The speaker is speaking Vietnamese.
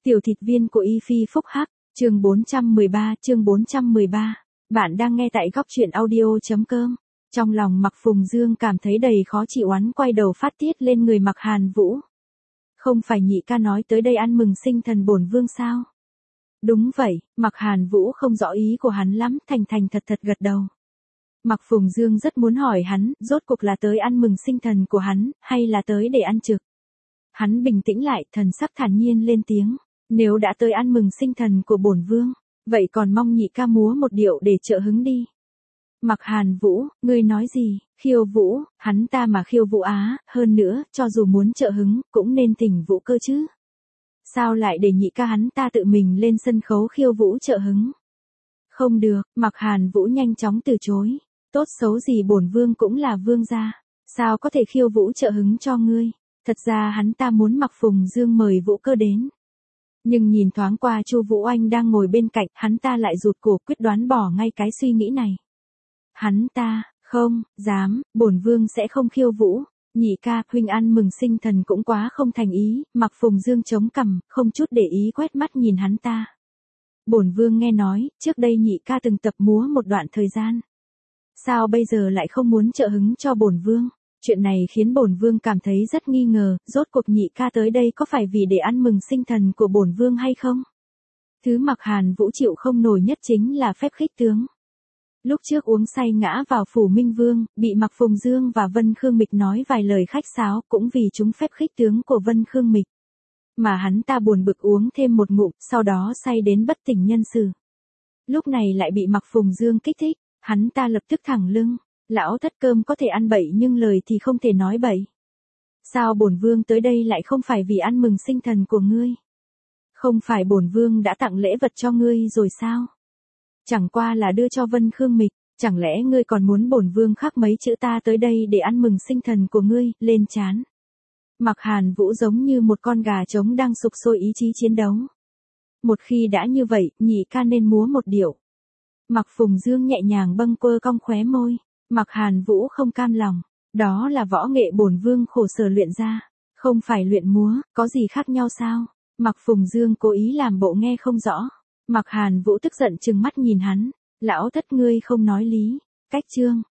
Tiểu thịt viên của Y Phi phúc hắc, chương 413. Bạn đang nghe tại góc truyện audio.com. Trong lòng Mạc Phùng Dương cảm thấy đầy khó chịu, oán quay đầu phát tiết lên người Mạc Hàn Vũ. Không phải nhị ca nói tới đây ăn mừng sinh thần bổn vương sao? Đúng vậy, Mạc Hàn Vũ không rõ ý của hắn lắm, thành thật gật đầu. Mạc Phùng Dương rất muốn hỏi hắn, rốt cuộc là tới ăn mừng sinh thần của hắn, hay là tới để ăn trực? Hắn bình tĩnh lại, thần sắc thản nhiên lên tiếng. Nếu đã tới ăn mừng sinh thần của bổn vương, vậy còn mong nhị ca múa một điệu để trợ hứng đi. Mạc Hàn Vũ, ngươi nói gì? Khiêu vũ, hắn ta mà khiêu vũ á, hơn nữa, cho dù muốn trợ hứng, cũng nên thỉnh vũ cơ chứ. Sao lại để nhị ca hắn ta tự mình lên sân khấu khiêu vũ trợ hứng? Không được, Mạc Hàn Vũ nhanh chóng từ chối. Tốt xấu gì bổn vương cũng là vương gia, sao có thể khiêu vũ trợ hứng cho ngươi? Thật ra hắn ta muốn Mạc Phùng Dương mời vũ cơ đến. Nhưng nhìn thoáng qua Chu Vũ Oanh đang ngồi bên cạnh, hắn ta lại rụt cổ quyết đoán bỏ ngay cái suy nghĩ này. Hắn ta, không, dám, bổn vương sẽ không khiêu vũ. Nhị ca, huynh ăn mừng sinh thần cũng quá không thành ý. Mạc Phùng Dương chống cằm, không chút để ý quét mắt nhìn hắn ta. Bổn vương nghe nói, trước đây nhị ca từng tập múa một đoạn thời gian. Sao bây giờ lại không muốn trợ hứng cho bổn vương? Chuyện này khiến bổn vương cảm thấy rất nghi ngờ, rốt cuộc nhị ca tới đây có phải vì để ăn mừng sinh thần của bổn vương hay không? Thứ Mạc Hàn Vũ chịu không nổi nhất chính là phép khích tướng. Lúc trước uống say ngã vào phủ Minh Vương, bị Mạc Phùng Dương và Vân Khương Mịch nói vài lời khách sáo, cũng vì chúng phép khích tướng của Vân Khương Mịch. Mà hắn ta buồn bực uống thêm một ngụm, sau đó say đến bất tỉnh nhân sự. Lúc này lại bị Mạc Phùng Dương kích thích, hắn ta lập tức thẳng lưng. Lão thất cơm có thể ăn bậy nhưng lời thì không thể nói bậy. Sao bổn vương tới đây lại không phải vì ăn mừng sinh thần của ngươi? Không phải bổn vương đã tặng lễ vật cho ngươi rồi sao? Chẳng qua là đưa cho Vân Khương Mịch, chẳng lẽ ngươi còn muốn bổn vương khắc mấy chữ ta tới đây để ăn mừng sinh thần của ngươi, lên trán. Mạc Hàn Vũ giống như một con gà trống đang sục sôi ý chí chiến đấu. Một khi đã như vậy, nhị ca nên múa một điệu. Mạc Phùng Dương nhẹ nhàng bâng quơ cong khóe môi. Mạc Hàn Vũ không cam lòng, đó là võ nghệ bổn vương khổ sở luyện ra, không phải luyện múa, có gì khác nhau sao? Mạc Phùng Dương cố ý làm bộ nghe không rõ. Mạc Hàn Vũ tức giận trừng mắt nhìn hắn, lão thất ngươi không nói lý. Cách chương,